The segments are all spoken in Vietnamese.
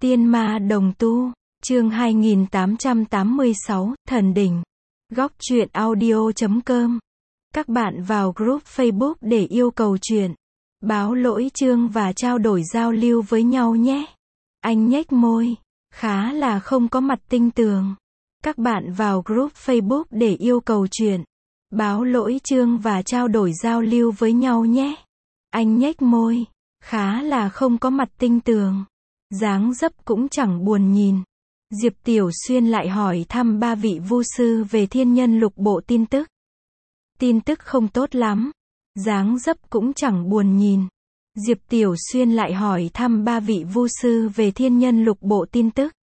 Tiên ma đồng tu, chương 2886, Thần đỉnh. Góc truyện audio.com. Các bạn vào group Facebook để yêu cầu truyện, báo lỗi chương và trao đổi giao lưu với nhau nhé. Anh nhếch môi, khá là không có mặt tinh tường. Các bạn vào group Facebook để yêu cầu truyện, báo lỗi chương và trao đổi giao lưu với nhau nhé. Anh nhếch môi, khá là không có mặt tinh tường. Dáng dấp cũng chẳng buồn nhìn. Diệp Tiểu Xuyên lại hỏi thăm ba vị vu sư về thiên nhân lục bộ tin tức. Tin tức không tốt lắm. Dáng dấp cũng chẳng buồn nhìn. Diệp Tiểu Xuyên lại hỏi thăm ba vị vu sư về thiên nhân lục bộ tin tức.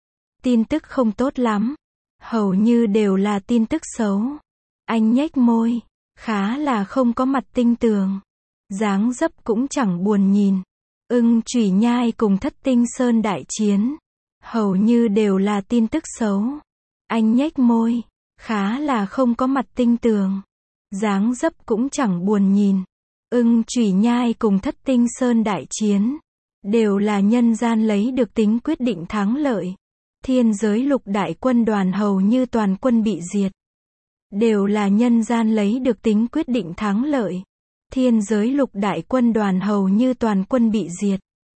Tin tức không tốt lắm. Hầu như đều là tin tức xấu. Anh nhếch môi, khá là không có mặt tinh tường. Dáng dấp cũng chẳng buồn nhìn. Ưng Chủy Nhai cùng Thất Tinh Sơn đại chiến. Hầu như đều là tin tức xấu. Anh nhếch môi, khá là không có mặt tinh tường. Dáng dấp cũng chẳng buồn nhìn. Ưng Chủy Nhai cùng Thất Tinh Sơn đại chiến. Đều là nhân gian lấy được tính quyết định thắng lợi. Thiên giới lục đại quân đoàn hầu như toàn quân bị diệt. Đều là nhân gian lấy được tính quyết định thắng lợi. Thiên giới lục đại quân đoàn hầu như toàn quân bị diệt.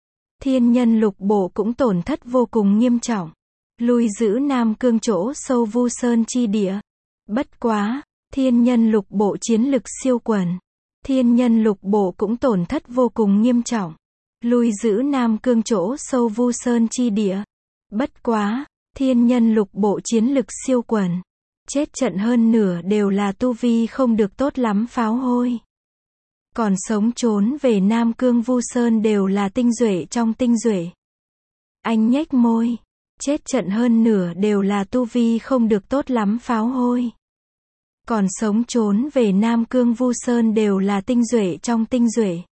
Thiên nhân lục bộ cũng tổn thất vô cùng nghiêm trọng. Lui giữ Nam Cương chỗ sâu Vu Sơn chi địa. Bất quá, thiên nhân lục bộ chiến lực siêu quần. Thiên nhân lục bộ cũng tổn thất vô cùng nghiêm trọng. Lui giữ Nam Cương chỗ sâu Vu Sơn chi địa. Bất quá, thiên nhân lục bộ chiến lực siêu quần. Chết trận hơn nửa đều là tu vi không được tốt lắm pháo hôi. Còn sống trốn về Nam Cương Vu Sơn đều là tinh duệ trong tinh duệ. Anh nhếch môi, chết trận hơn nửa đều là tu vi không được tốt lắm pháo hôi. Còn sống trốn về Nam Cương Vu Sơn đều là tinh duệ trong tinh duệ.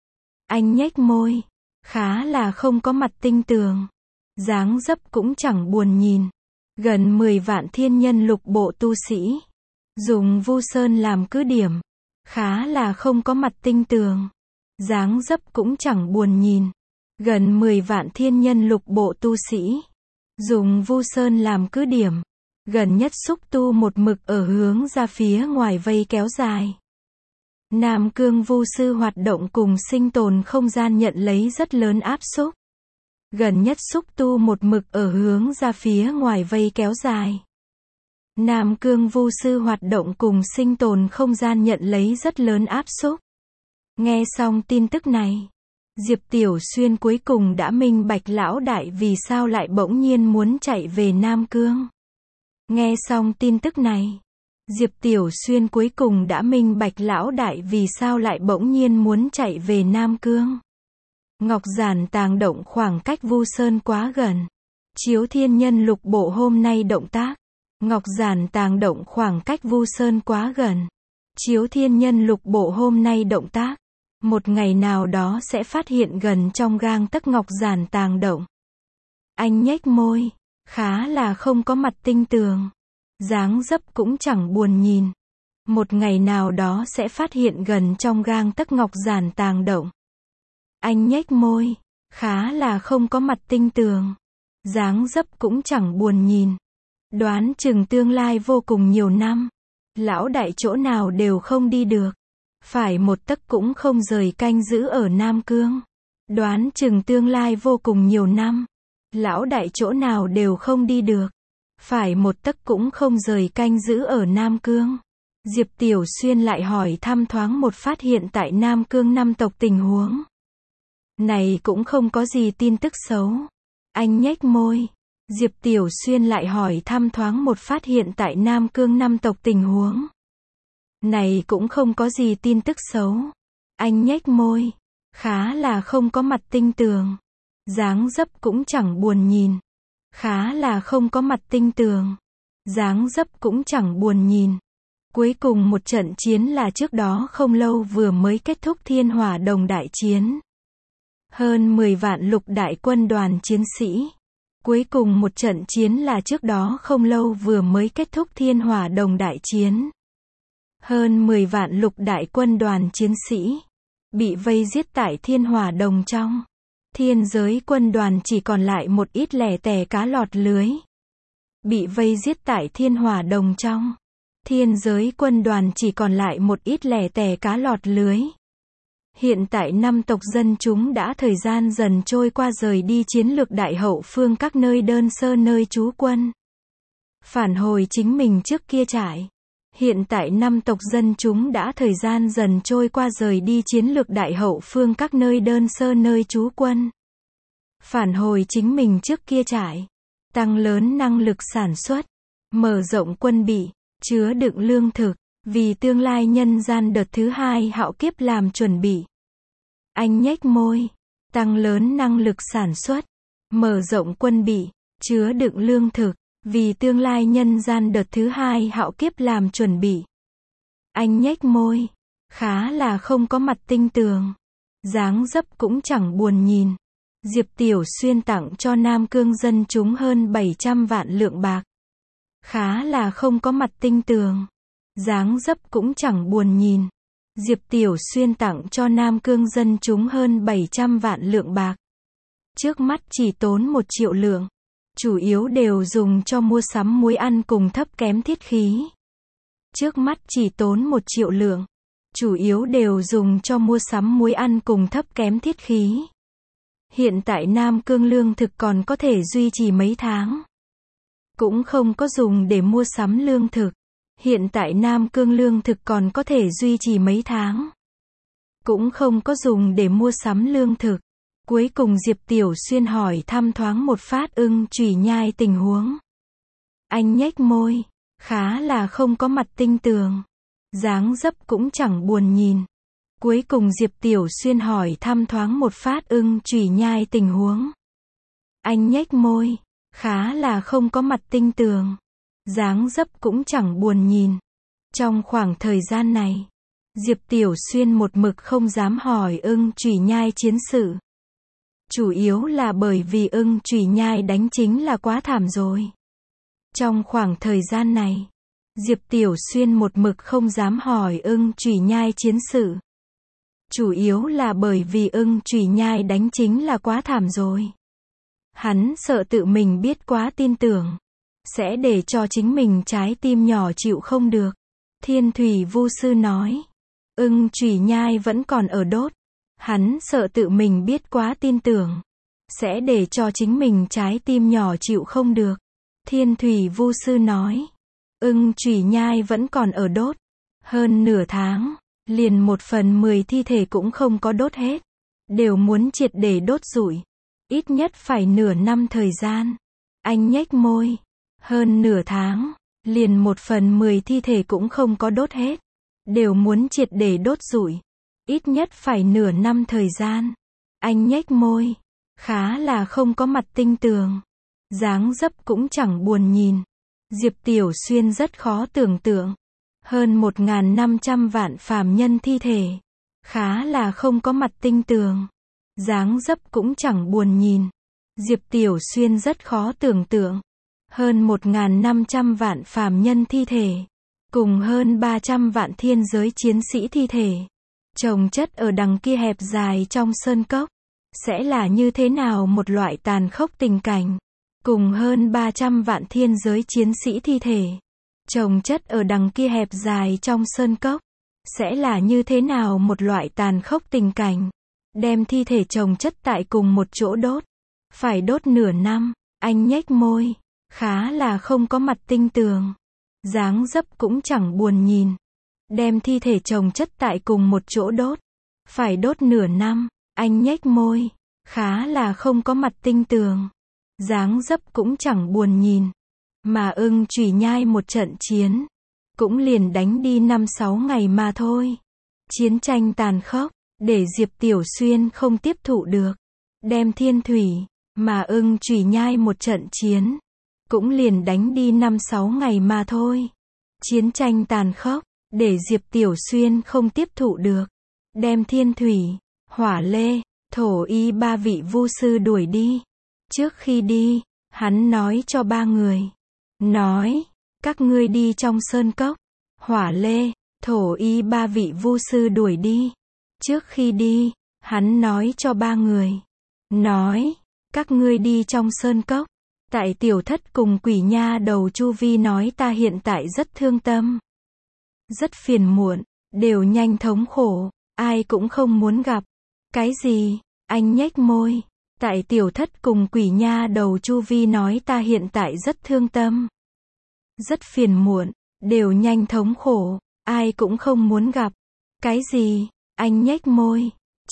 Anh nhếch môi, khá là không có mặt tinh tường. Dáng dấp cũng chẳng buồn nhìn. Gần 10 vạn thiên nhân lục bộ tu sĩ. Dùng Vu Sơn làm cứ điểm. Khá là không có mặt tinh tường. Dáng dấp cũng chẳng buồn nhìn. Gần 10 vạn thiên nhân lục bộ tu sĩ. Dùng Vu Sơn làm cứ điểm. Gần nhất xúc tu một mực ở hướng ra phía ngoài vây kéo dài. Nam Cương Vu sư hoạt động cùng sinh tồn không gian nhận lấy rất lớn áp xúc. Gần nhất xúc tu một mực ở hướng ra phía ngoài vây kéo dài. Nam Cương Vu sư hoạt động cùng sinh tồn không gian nhận lấy rất lớn áp xúc. Nghe xong tin tức này, Diệp Tiểu Xuyên cuối cùng đã minh bạch lão đại vì sao lại bỗng nhiên muốn chạy về Nam Cương. Nghe xong tin tức này, Diệp Tiểu Xuyên cuối cùng đã minh bạch lão đại vì sao lại bỗng nhiên muốn chạy về Nam Cương. Ngọc Giản Tàng Động khoảng cách Vu Sơn quá gần. Chiếu thiên nhân lục bộ hôm nay động tác. Ngọc Giản Tàng Động khoảng cách Vu Sơn quá gần. Chiếu thiên nhân lục bộ hôm nay động tác. Một ngày nào đó sẽ phát hiện gần trong gang tấc Ngọc Giản Tàng Động. Anh nhếch môi, khá là không có mặt tinh tường. Dáng dấp cũng chẳng buồn nhìn. Một ngày nào đó sẽ phát hiện gần trong gang tấc Ngọc Giản Tàng Động. Anh nhếch môi, khá là không có mặt tinh tường. Dáng dấp cũng chẳng buồn nhìn. Đoán chừng tương lai vô cùng nhiều năm. Lão đại chỗ nào đều không đi được. Phải một tấc cũng không rời canh giữ ở Nam Cương. Đoán chừng tương lai vô cùng nhiều năm. Lão đại chỗ nào đều không đi được. Phải một tấc cũng không rời canh giữ ở Nam Cương. Diệp Tiểu Xuyên lại hỏi thăm thoáng một phát hiện tại Nam Cương năm tộc tình huống. Này cũng không có gì tin tức xấu. Anh nhếch môi. Diệp Tiểu Xuyên lại hỏi thăm thoáng một phát hiện tại Nam Cương năm tộc tình huống. Này cũng không có gì tin tức xấu. Anh nhếch môi. Khá là không có mặt tinh tường. Dáng dấp cũng chẳng buồn nhìn. Khá là không có mặt tinh tường. Dáng dấp cũng chẳng buồn nhìn. Cuối cùng một trận chiến là trước đó không lâu vừa mới kết thúc Thiên Hỏa Đồng đại chiến. Hơn 10 vạn lục đại quân đoàn chiến sĩ. Cuối cùng một trận chiến là trước đó không lâu vừa mới kết thúc Thiên Hỏa Đồng đại chiến. Hơn 10 vạn lục đại quân đoàn chiến sĩ. Bị vây giết tại Thiên Hỏa Đồng trong. Thiên giới quân đoàn chỉ còn lại một ít lẻ tẻ cá lọt lưới. Bị vây giết tại Thiên Hỏa Đồng trong. Thiên giới quân đoàn chỉ còn lại một ít lẻ tẻ cá lọt lưới. Hiện tại năm tộc dân chúng đã thời gian dần trôi qua rời đi chiến lược đại hậu phương các nơi đơn sơ nơi trú quân. Phản hồi chính mình trước kia trải. Hiện tại năm tộc dân chúng đã thời gian dần trôi qua rời đi chiến lược đại hậu phương các nơi đơn sơ nơi trú quân. Phản hồi chính mình trước kia trải. Tăng lớn năng lực sản xuất. Mở rộng quân bị, chứa đựng lương thực, vì tương lai nhân gian đợt thứ hai hạo kiếp làm chuẩn bị. Anh nhếch môi. Tăng lớn năng lực sản xuất. Mở rộng quân bị, chứa đựng lương thực, vì tương lai nhân gian đợt thứ hai hạo kiếp làm chuẩn bị. Anh nhếch môi. Khá là không có mặt tinh tường. Dáng dấp cũng chẳng buồn nhìn. Diệp Tiểu Xuyên tặng cho Nam Cương dân chúng hơn 700 vạn lượng bạc. Khá là không có mặt tinh tường. Dáng dấp cũng chẳng buồn nhìn. Diệp Tiểu Xuyên tặng cho Nam Cương dân chúng hơn 700 vạn lượng bạc. Trước mắt chỉ tốn 1 triệu lượng. Chủ yếu đều dùng cho mua sắm muối ăn cùng thấp kém thiết khí. Trước mắt chỉ tốn 1 triệu lượng. Chủ yếu đều dùng cho mua sắm muối ăn cùng thấp kém thiết khí. Hiện tại Nam Cương lương thực còn có thể duy trì mấy tháng. Cũng không có dùng để mua sắm lương thực. Hiện tại Nam Cương lương thực còn có thể duy trì mấy tháng. Cũng không có dùng để mua sắm lương thực. Cuối cùng Diệp Tiểu Xuyên hỏi thăm thoáng một phát Ưng Chủy Nhai tình huống. Anh nhếch môi. Khá là không có mặt tinh tường. Dáng dấp cũng chẳng buồn nhìn. Cuối cùng Diệp Tiểu Xuyên hỏi thăm thoáng một phát Ưng Chủy Nhai tình huống. Anh nhếch môi. Khá là không có mặt tinh tường. Dáng dấp cũng chẳng buồn nhìn. Trong khoảng thời gian này, Diệp Tiểu Xuyên một mực không dám hỏi Ưng Chủy Nhai chiến sự. Chủ yếu là bởi vì Ưng Chủy Nhai đánh chính là quá thảm rồi. Trong khoảng thời gian này, Diệp Tiểu Xuyên một mực không dám hỏi Ưng Chủy Nhai chiến sự. Chủ yếu là bởi vì Ưng Chủy Nhai đánh chính là quá thảm rồi. Hắn sợ tự mình biết quá tin tưởng, sẽ để cho chính mình trái tim nhỏ chịu không được. Thiên Thủy Vu Sư nói, Ưng Chủy Nhai vẫn còn ở đốt. Hắn sợ tự mình biết quá tin tưởng, sẽ để cho chính mình trái tim nhỏ chịu không được. Thiên Thủy Vu Sư nói, Ưng Chủy Nhai vẫn còn ở đốt. Hơn nửa tháng, liền 1/10 thi thể cũng không có đốt hết. Đều muốn triệt để đốt rụi. Ít nhất phải nửa năm thời gian. Anh nhếch môi. Hơn nửa tháng, liền 1/10 thi thể cũng không có đốt hết. Đều muốn triệt để đốt rụi. Ít nhất phải nửa năm thời gian. Anh nhếch môi. Khá là không có mặt tinh tường. Dáng dấp cũng chẳng buồn nhìn. Diệp Tiểu Xuyên rất khó tưởng tượng. Hơn 1.500 vạn phàm nhân thi thể. Khá là không có mặt tinh tường. Dáng dấp cũng chẳng buồn nhìn. Diệp Tiểu Xuyên rất khó tưởng tượng. Hơn 1.500 vạn phàm nhân thi thể. Cùng hơn 300 vạn thiên giới chiến sĩ thi thể. Chồng chất ở đằng kia hẹp dài trong sơn cốc. Sẽ là như thế nào một loại tàn khốc tình cảnh. Cùng hơn 300 vạn thiên giới chiến sĩ thi thể. Chồng chất ở đằng kia hẹp dài trong sơn cốc. Sẽ là như thế nào một loại tàn khốc tình cảnh. Đem thi thể chồng chất tại cùng một chỗ đốt. Phải đốt nửa năm. Anh nhếch môi. Khá là không có mặt tinh tường. Dáng dấp cũng chẳng buồn nhìn. Đem thi thể chồng chất tại cùng một chỗ đốt. Phải đốt nửa năm. Anh nhếch môi. Khá là không có mặt tinh tường. Dáng dấp cũng chẳng buồn nhìn. Mà Ưng Chủy Nhai một trận chiến. Cũng liền đánh đi 5-6 ngày mà thôi. Chiến tranh tàn khốc. Để Diệp Tiểu Xuyên không tiếp thụ được. Đem Thiên Thủy. Mà Ưng Chủy Nhai một trận chiến. Cũng liền đánh đi 5-6 ngày mà thôi. Chiến tranh tàn khốc. Để Diệp Tiểu Xuyên không tiếp thụ được. Đem Thiên Thủy, Hỏa Lê, Thổ Y ba vị vu sư đuổi đi. Trước khi đi, hắn nói cho 3 người. Nói, các ngươi đi trong sơn cốc. Hỏa Lê, Thổ Y ba vị vu sư đuổi đi. Trước khi đi, hắn nói cho 3 người. nói, các ngươi đi trong sơn cốc. Tại tiểu thất cùng quỷ nha đầu chu vi nói ta hiện tại rất thương tâm. Rất phiền muộn, đều nhanh thống khổ, ai cũng không muốn gặp. Cái gì? Anh nhếch môi. Tại tiểu thất cùng quỷ nha đầu chu vi nói ta hiện tại rất thương tâm. Rất phiền muộn, đều nhanh thống khổ, ai cũng không muốn gặp. Cái gì? Anh nhếch môi.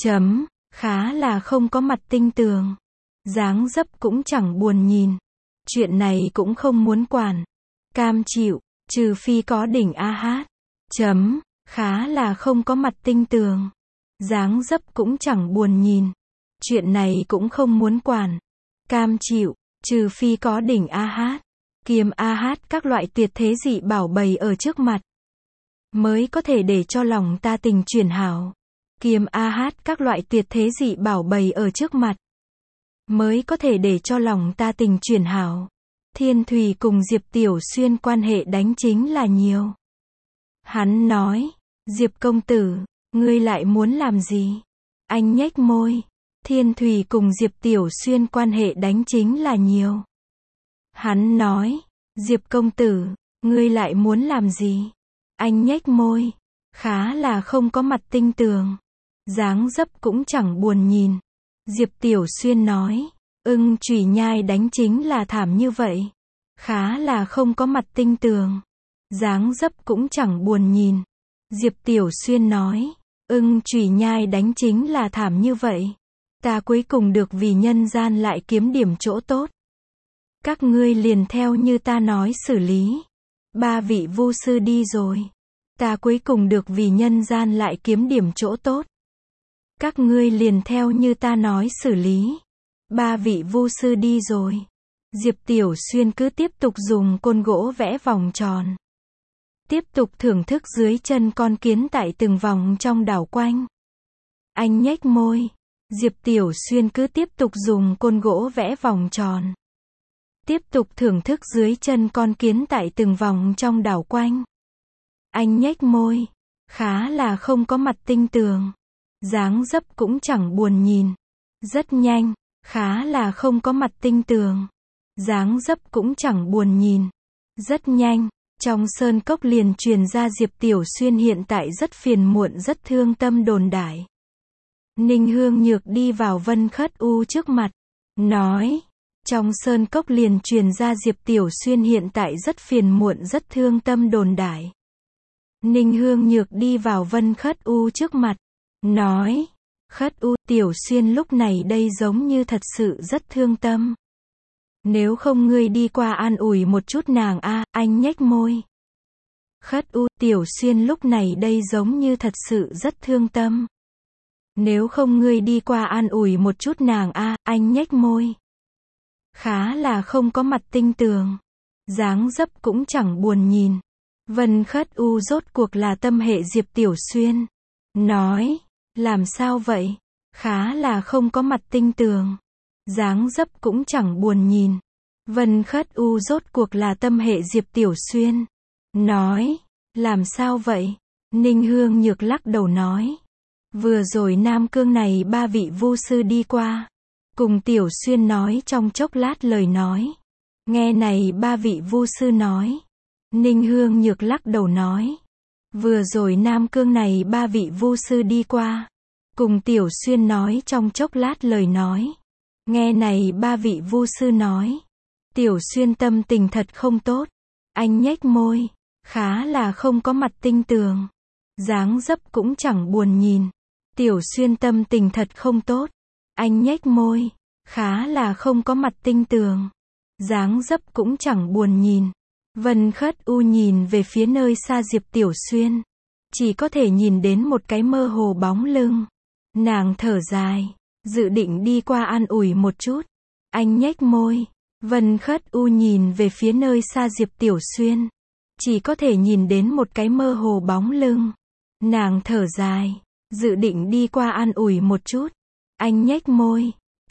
Khá là không có mặt tinh tường. Dáng dấp cũng chẳng buồn nhìn. Chuyện này cũng không muốn quản. Cam chịu, trừ phi có đỉnh a hát. Khá là không có mặt tinh tường. Dáng dấp cũng chẳng buồn nhìn. Chuyện này cũng không muốn quản. Cam chịu, trừ phi có đỉnh a hát. Kiếm a hát các loại tuyệt thế dị bảo bày ở trước mặt. Mới có thể để cho lòng ta tình chuyển hảo. Kiếm a hát các loại tuyệt thế dị bảo bày ở trước mặt. Mới có thể để cho lòng ta tình chuyển hảo. Thiên Thùy cùng Diệp Tiểu Xuyên quan hệ đánh chính là nhiều. Hắn nói, Diệp công tử, ngươi lại muốn làm gì? Anh nhếch môi. Thiên Thùy cùng Diệp Tiểu Xuyên quan hệ đánh chính là nhiều. Hắn nói, Diệp công tử, ngươi lại muốn làm gì? Anh nhếch môi. Khá là không có mặt tinh tường. Dáng dấp cũng chẳng buồn nhìn. Diệp Tiểu Xuyên nói, chủy nhai đánh chính là thảm như vậy. Khá là không có mặt tinh tường. Dáng dấp cũng chẳng buồn nhìn. Diệp Tiểu Xuyên nói, chủy nhai đánh chính là thảm như vậy. Ta cuối cùng được vì nhân gian lại kiếm điểm chỗ tốt. Các ngươi liền theo như ta nói xử lý. 3 vị vu sư đi rồi. Ta cuối cùng được vì nhân gian lại kiếm điểm chỗ tốt. Các ngươi liền theo như ta nói xử lý. 3 vị vu sư đi rồi. Diệp Tiểu Xuyên cứ tiếp tục dùng côn gỗ vẽ vòng tròn. Tiếp tục thưởng thức dưới chân con kiến tại từng vòng trong đảo quanh. Anh nhếch môi. Diệp Tiểu Xuyên cứ tiếp tục dùng côn gỗ vẽ vòng tròn. Tiếp tục thưởng thức dưới chân con kiến tại từng vòng trong đảo quanh. Anh nhếch môi. Khá là không có mặt tinh tường. Dáng dấp cũng chẳng buồn nhìn. Rất nhanh. Khá là không có mặt tinh tường. Dáng dấp cũng chẳng buồn nhìn. Rất nhanh. Trong sơn cốc liền truyền ra Diệp Tiểu Xuyên hiện tại rất phiền muộn rất thương tâm đồn đại. Ninh Hương Nhược đi vào Vân Khất U trước mặt. Nói. Trong sơn cốc liền truyền ra Diệp Tiểu Xuyên hiện tại rất phiền muộn rất thương tâm đồn đại. Ninh Hương Nhược đi vào Vân Khất U trước mặt. Nói. Khất U, Tiểu Xuyên lúc này đây giống như thật sự rất thương tâm. Nếu không ngươi đi qua an ủi một chút nàng a. Anh nhếch môi. Khất U, Tiểu Xuyên lúc này đây giống như thật sự rất thương tâm. Nếu không ngươi đi qua an ủi một chút nàng a. Anh nhếch môi. Khá là không có mặt tinh tường. Dáng dấp cũng chẳng buồn nhìn. Vân Khất U rốt cuộc là tâm hệ Diệp Tiểu Xuyên. Nói. Làm sao vậy? Khá là không có mặt tinh tường. Dáng dấp cũng chẳng buồn nhìn. Vân Khất U rốt cuộc là tâm hệ Diệp Tiểu Xuyên. Nói. Làm sao vậy? Ninh Hương Nhược lắc đầu nói. Vừa rồi Nam Cương này 3 vị vu sư đi qua. Cùng Tiểu Xuyên nói trong chốc lát lời nói. Nghe này 3 vị vu sư nói. Ninh Hương Nhược lắc đầu nói. Vừa rồi Nam Cương này 3 vị vu sư đi qua. Cùng Tiểu Xuyên nói trong chốc lát lời nói. Nghe này 3 vị vu sư nói. Tiểu Xuyên tâm tình thật không tốt. Anh nhếch môi. Khá là không có mặt tinh tường. Dáng dấp cũng chẳng buồn nhìn. Tiểu Xuyên tâm tình thật không tốt. Anh nhếch môi. Khá là không có mặt tinh tường. Dáng dấp cũng chẳng buồn nhìn. Vân Khất U nhìn về phía nơi xa Diệp Tiểu Xuyên. Chỉ có thể nhìn đến một cái mơ hồ bóng lưng. Nàng thở dài. Dự định đi qua an ủi một chút. Anh nhếch môi. Vân Khất U nhìn về phía nơi xa Diệp Tiểu Xuyên. Chỉ có thể nhìn đến một cái mơ hồ bóng lưng. Nàng thở dài. Dự định đi qua an ủi một chút. Anh nhếch môi.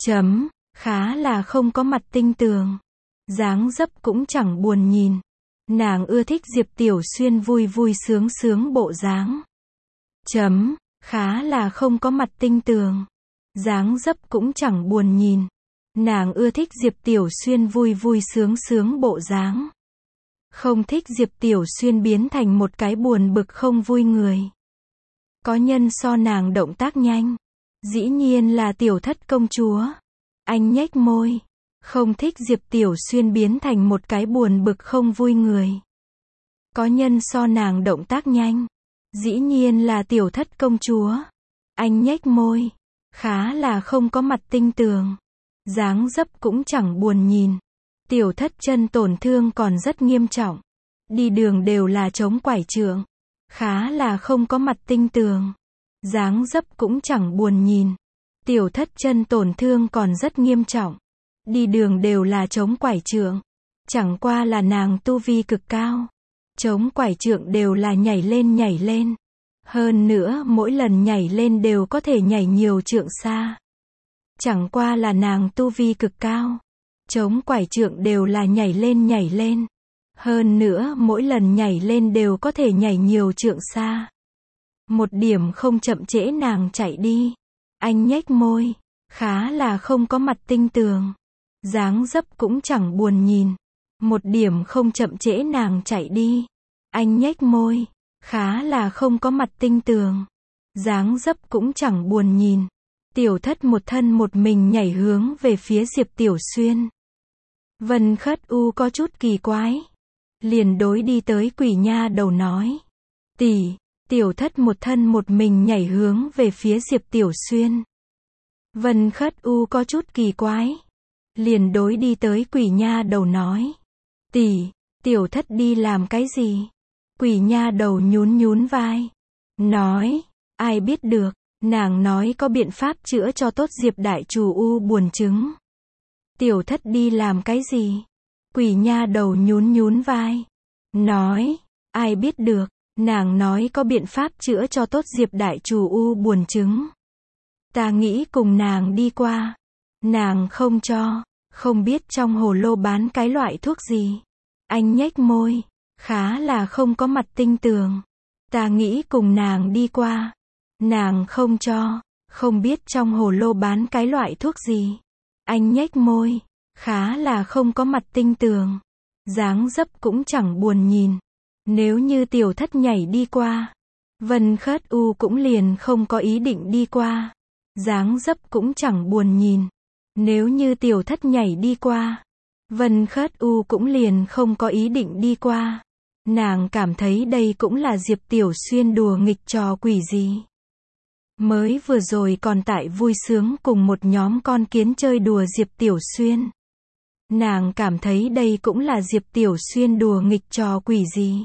Khá là không có mặt tinh tường. Dáng dấp cũng chẳng buồn nhìn. Nàng ưa thích Diệp Tiểu Xuyên vui vui sướng sướng bộ dáng. Khá là không có mặt tinh tường. dáng dấp cũng chẳng buồn nhìn. Nàng ưa thích Diệp Tiểu Xuyên vui vui sướng sướng bộ dáng. Không thích Diệp Tiểu Xuyên biến thành một cái buồn bực không vui người. Có nhân so nàng động tác nhanh. Dĩ nhiên là Tiểu Thất công chúa. Anh nhếch môi. Không thích Diệp Tiểu Xuyên biến thành một cái buồn bực không vui người. Có nhân so nàng động tác nhanh. Dĩ nhiên là Tiểu Thất công chúa. Anh nhếch môi. Khá là không có mặt tinh tường. Dáng dấp cũng chẳng buồn nhìn. Tiểu Thất chân tổn thương còn rất nghiêm trọng. Đi đường đều là chống quải trượng. Khá là không có mặt tinh tường. Dáng dấp cũng chẳng buồn nhìn. Tiểu Thất chân tổn thương còn rất nghiêm trọng. Đi đường đều là chống quải trượng. Chẳng qua là nàng tu vi cực cao. Chống quải trượng đều là nhảy lên. Hơn nữa mỗi lần nhảy lên đều có thể nhảy nhiều trượng xa. Chẳng qua là nàng tu vi cực cao. Chống quải trượng đều là nhảy lên. Hơn nữa mỗi lần nhảy lên đều có thể nhảy nhiều trượng xa. Một điểm không chậm trễ nàng chạy đi. Anh nhếch môi. Khá là không có mặt tinh tường. Dáng dấp cũng chẳng buồn nhìn. Một điểm không chậm trễ nàng chạy đi. Anh nhếch môi. Khá là không có mặt tinh tường. Dáng dấp cũng chẳng buồn nhìn. Tiểu Thất một thân một mình nhảy hướng về phía Diệp Tiểu Xuyên. Vân Khất U có chút kỳ quái. Liền đối đi tới Quỷ Nha Đầu nói. Tỷ. Tiểu Thất một thân một mình nhảy hướng về phía Diệp Tiểu Xuyên. Vân Khất U có chút kỳ quái. Liền đối đi tới Quỷ Nha Đầu nói. Tỷ. Tiểu Thất đi làm cái gì? Quỷ Nha Đầu nhún vai. Nói. Ai biết được. Nàng nói có biện pháp chữa cho tốt Diệp Đại Trù U buồn chứng. Tiểu Thất đi làm cái gì? Quỷ Nha Đầu nhún vai. Nói. Ai biết được. Nàng nói có biện pháp chữa cho tốt Diệp Đại Trù U buồn chứng. Ta nghĩ cùng nàng đi qua. Nàng không cho. Không biết trong hồ lô bán cái loại thuốc gì. Anh nhếch môi. Khá là không có mặt tinh tường. Ta nghĩ cùng nàng đi qua. Nàng không cho. Không biết trong hồ lô bán cái loại thuốc gì. Anh nhếch môi. Khá là không có mặt tinh tường. Dáng dấp cũng chẳng buồn nhìn. Nếu như Tiểu Thất nhảy đi qua. Vân Khất U cũng liền không có ý định đi qua. Dáng dấp cũng chẳng buồn nhìn. Nếu như Tiểu Thất nhảy đi qua. Vân Khất U cũng liền không có ý định đi qua. Nàng cảm thấy đây cũng là Diệp Tiểu Xuyên đùa nghịch trò quỷ gì. Mới vừa rồi còn tại vui sướng cùng một nhóm con kiến chơi đùa Diệp Tiểu Xuyên. Nàng cảm thấy đây cũng là Diệp Tiểu Xuyên đùa nghịch trò quỷ gì.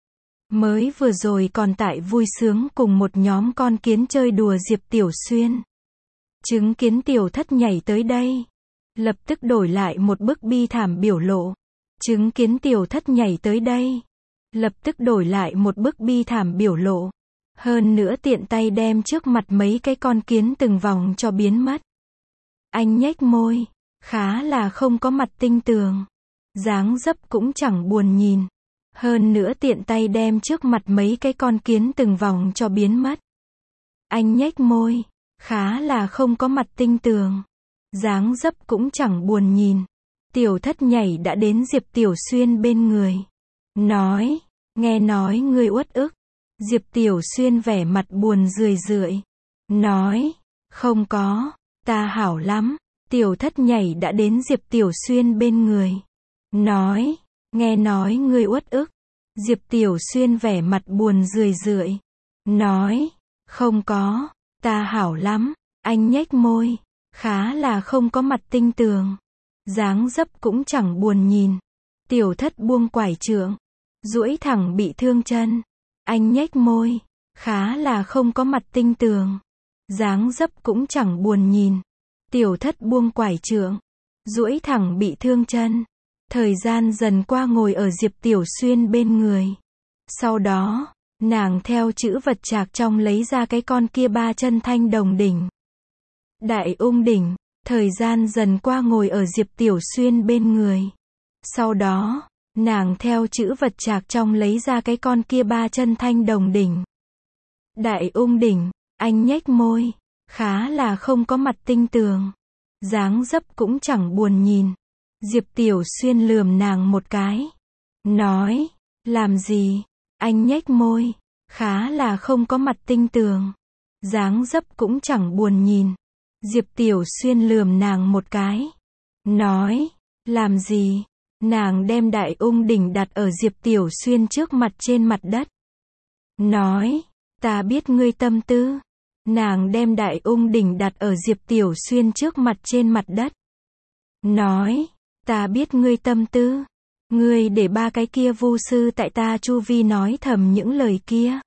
Mới vừa rồi còn tại vui sướng cùng một nhóm con kiến chơi đùa Diệp Tiểu Xuyên. Chứng kiến Tiểu Thất nhảy tới đây. Lập tức đổi lại một bức bi thảm biểu lộ. Chứng kiến Tiểu Thất nhảy tới đây. Lập tức đổi lại một bức bi thảm biểu lộ. Hơn nữa tiện tay đem trước mặt mấy cái con kiến từng vòng cho biến mất. Anh nhếch môi. Khá là không có mặt tinh tường. Dáng dấp cũng chẳng buồn nhìn. Hơn nữa tiện tay đem trước mặt mấy cái con kiến từng vòng cho biến mất. Anh nhếch môi. Khá là không có mặt tinh tường. Dáng dấp cũng chẳng buồn nhìn. Tiểu Thất nhảy đã đến Diệp Tiểu Xuyên bên người. Nói. Nghe nói ngươi uất ức. Diệp Tiểu Xuyên vẻ mặt buồn rười. Nói. Không có. Ta hảo lắm. Tiểu Thất nhảy đã đến Diệp Tiểu Xuyên bên người. Nói. Nghe nói ngươi uất ức. Diệp Tiểu Xuyên vẻ mặt buồn rười. Nói. Không có. Ta hảo lắm. Anh nhếch môi. Khá là không có mặt tinh tường. Dáng dấp cũng chẳng buồn nhìn. Tiểu Thất buông quải trượng. Duỗi thẳng bị thương chân. Anh nhếch môi. Khá là không có mặt tinh tường. Dáng dấp cũng chẳng buồn nhìn. Tiểu Thất buông quải trượng. Duỗi thẳng bị thương chân. Thời gian dần qua ngồi ở Diệp Tiểu Xuyên bên người. Sau đó, nàng theo chữ vật trạc trong lấy ra cái con kia 3 chân thanh đồng đỉnh. Đại ung đỉnh. Thời gian dần qua ngồi ở Diệp Tiểu Xuyên bên người. Sau đó, nàng theo chữ vật trạc trong lấy ra cái con kia 3 chân thanh đồng đỉnh. Đại ung đỉnh. Anh nhếch môi. khá là không có mặt tinh tường. Dáng dấp cũng chẳng buồn nhìn. Diệp Tiểu Xuyên lườm nàng một cái. Nói, làm gì? Anh nhếch môi, khá là không có mặt tinh tường. Dáng dấp cũng chẳng buồn nhìn. Diệp Tiểu Xuyên lườm nàng một cái. Nói, làm gì? Nàng đem đại ung đỉnh đặt ở Diệp Tiểu Xuyên trước mặt trên mặt đất. Nói, ta biết ngươi tâm tư. Nàng đem đại ung đỉnh đặt ở Diệp Tiểu Xuyên trước mặt trên mặt đất. Nói, ta biết ngươi tâm tư. Ngươi để ba cái kia vu sư tại ta chu vi nói thầm những lời kia.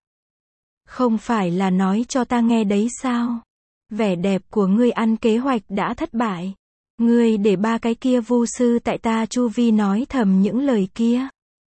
Không phải là nói cho ta nghe đấy sao? Vẻ đẹp của ngươi ăn kế hoạch đã thất bại. Ngươi để ba cái kia vu sư tại ta chu vi nói thầm những lời kia.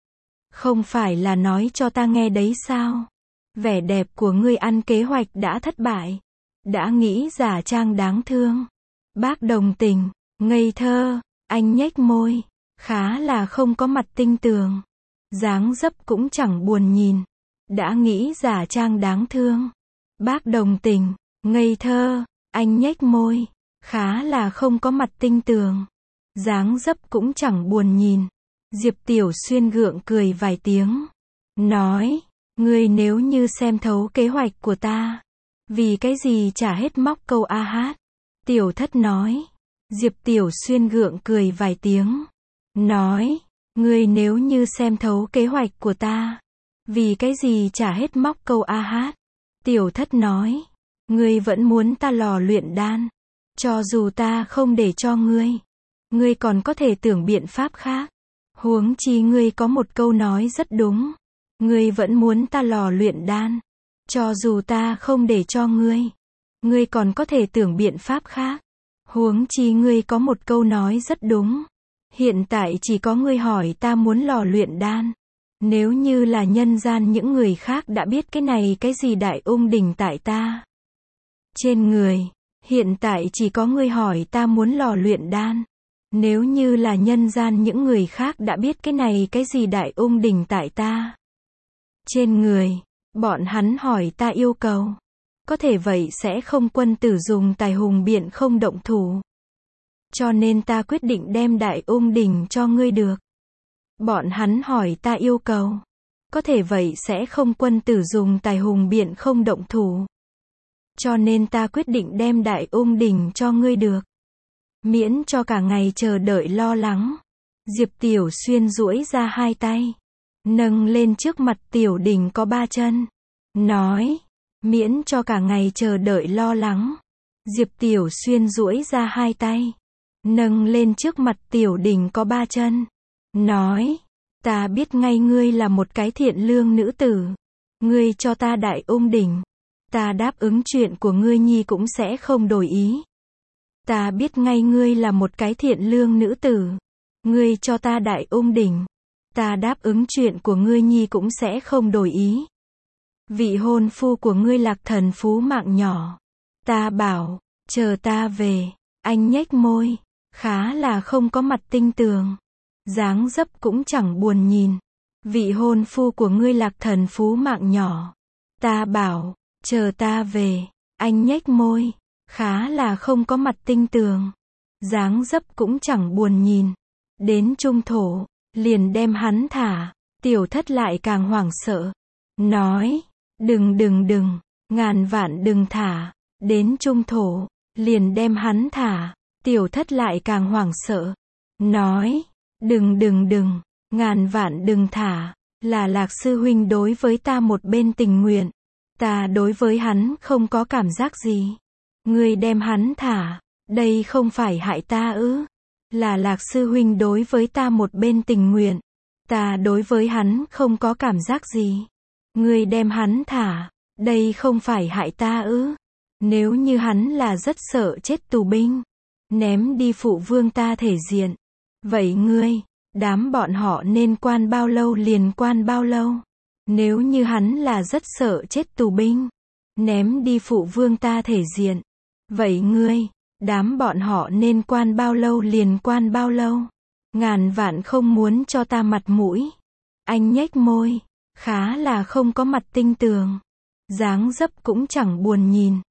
Không phải là nói cho ta nghe đấy sao? Vẻ đẹp của ngươi ăn kế hoạch đã thất bại. Đã nghĩ giả trang đáng thương. Bác đồng tình, ngây thơ, anh nhếch môi, khá là không có mặt tinh tường. Dáng dấp cũng chẳng buồn nhìn. Đã nghĩ giả trang đáng thương. Bác đồng tình, ngây thơ, anh nhếch môi, khá là không có mặt tinh tường. Dáng dấp cũng chẳng buồn nhìn. Diệp Tiểu Xuyên gượng cười vài tiếng. Nói, ngươi nếu như xem thấu kế hoạch của ta, vì cái gì chả hết móc câu a hát? Tiểu Thất nói. Diệp Tiểu Xuyên gượng cười vài tiếng. Nói, ngươi nếu như xem thấu kế hoạch của ta, vì cái gì chả hết móc câu a hát? Tiểu Thất nói, ngươi vẫn muốn ta lò luyện đan. Cho dù ta không để cho ngươi còn có thể tưởng biện pháp khác. Huống chi ngươi có một câu nói rất đúng. Ngươi vẫn muốn ta lò luyện đan. Cho dù ta không để cho ngươi còn có thể tưởng biện pháp khác. Huống chi ngươi có một câu nói rất đúng. Hiện tại chỉ có ngươi hỏi ta muốn lò luyện đan. Nếu như là nhân gian những người khác đã biết cái này cái gì đại ung đỉnh tại ta trên người. Hiện tại chỉ có ngươi hỏi ta muốn lò luyện đan. Nếu như là nhân gian những người khác đã biết cái này cái gì đại ung đỉnh tại ta trên người. Bọn hắn hỏi ta yêu cầu. Có thể vậy sẽ không quân tử dùng tài hùng biện không động thủ. Cho nên ta quyết định đem đại ung đỉnh cho ngươi được. Bọn hắn hỏi ta yêu cầu. Có thể vậy sẽ không quân tử dùng tài hùng biện không động thủ. Cho nên ta quyết định đem đại ung đỉnh cho ngươi được. Miễn cho cả ngày chờ đợi lo lắng. Diệp Tiểu Xuyên duỗi ra hai tay. Nâng lên trước mặt tiểu đỉnh có ba chân. Nói, miễn cho cả ngày chờ đợi lo lắng. Diệp Tiểu Xuyên duỗi ra hai tay. Nâng lên trước mặt tiểu đỉnh có ba chân. Nói, ta biết ngay ngươi là một cái thiện lương nữ tử. Ngươi cho ta đại ung đỉnh. Ta đáp ứng chuyện của ngươi nhi cũng sẽ không đổi ý. Ta biết ngay ngươi là một cái thiện lương nữ tử. Ngươi cho ta đại ung đỉnh. Ta đáp ứng chuyện của ngươi nhi cũng sẽ không đổi ý. Vị hôn phu của ngươi Lạc Thần phú mạng nhỏ. Ta bảo, chờ ta về. Anh nhếch môi, khá là không có mặt tinh tường. Dáng dấp cũng chẳng buồn nhìn. Vị hôn phu của ngươi Lạc Thần phú mạng nhỏ. Ta bảo, chờ ta về. Anh nhếch môi, khá là không có mặt tinh tường. Dáng dấp cũng chẳng buồn nhìn. Đến trung thổ, liền đem hắn thả. Tiểu Thất lại càng hoảng sợ. Nói, đừng, ngàn vạn đừng thả. Đến trung thổ, liền đem hắn thả. Tiểu Thất lại càng hoảng sợ. Nói, đừng, ngàn vạn đừng thả. Là Lạc sư huynh đối với ta một bên tình nguyện. Ta đối với hắn không có cảm giác gì. Ngươi đem hắn thả, đây không phải hại ta ư? Là Lạc sư huynh đối với ta một bên tình nguyện. Ta đối với hắn không có cảm giác gì. Ngươi đem hắn thả, đây không phải hại ta ư? Nếu như hắn là rất sợ chết tù binh, ném đi phụ vương ta thể diện. Vậy ngươi, đám bọn họ nên quan bao lâu liền quan bao lâu? Nếu như hắn là rất sợ chết tù binh, ném đi phụ vương ta thể diện. Vậy ngươi, đám bọn họ nên quan bao lâu liền quan bao lâu? Ngàn vạn không muốn cho ta mặt mũi. Anh nhếch môi, khá là không có mặt tinh tường. Dáng dấp cũng chẳng buồn nhìn.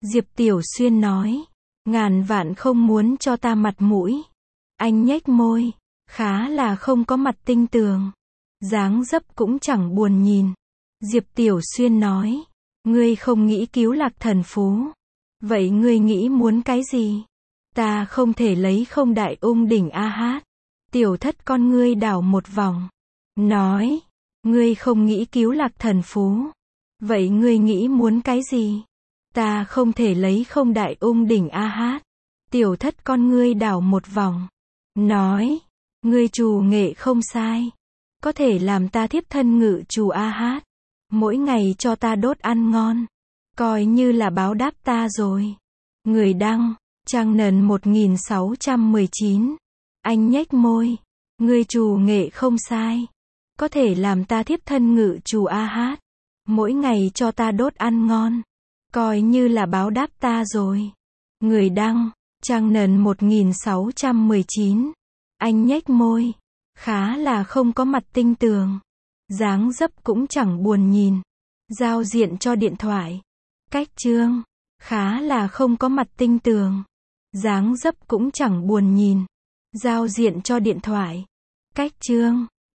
Diệp Tiểu Xuyên nói. Ngàn vạn không muốn cho ta mặt mũi. Anh nhếch môi. Khá là không có mặt tinh tường. Dáng dấp cũng chẳng buồn nhìn. Diệp Tiểu Xuyên nói. Ngươi không nghĩ cứu Lạc Thần Phú. Vậy ngươi nghĩ muốn cái gì? Ta không thể lấy không đại ung đỉnh a hát. Tiểu thất con ngươi đảo một vòng. Nói. Ngươi không nghĩ cứu Lạc Thần Phú. Vậy ngươi nghĩ muốn cái gì? Ta không thể lấy không đại ung đỉnh a hát. Tiểu thất con ngươi đảo một vòng. Nói. Ngươi trù nghệ không sai. Có thể làm ta thiếp thân ngự trù a hát. Mỗi ngày cho ta đốt ăn ngon. Coi như là báo đáp ta rồi. Người đăng. Trang nần 1619. Anh nhếch môi. Ngươi trù nghệ không sai. Có thể làm ta thiếp thân ngự trù a hát. Mỗi ngày cho ta đốt ăn ngon. Coi như là báo đáp ta rồi. Người đăng. Trang nần 1619. Anh nhếch môi. Khá là không có mặt tinh tường. Dáng dấp cũng chẳng buồn nhìn. Giao diện cho điện thoại. Cách chương. Khá là không có mặt tinh tường. Dáng dấp cũng chẳng buồn nhìn. Giao diện cho điện thoại. Cách chương.